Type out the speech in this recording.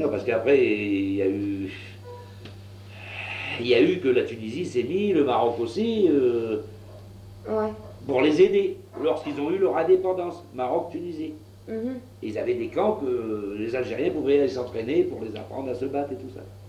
Non, parce qu'après, il y a eu que la Tunisie s'est mis, le Maroc aussi, Ouais. pour les aider, lorsqu'ils ont eu leur indépendance, Maroc-Tunisie. Mhm. Ils avaient des camps que les Algériens pouvaient aller s'entraîner pour les apprendre à se battre et tout ça.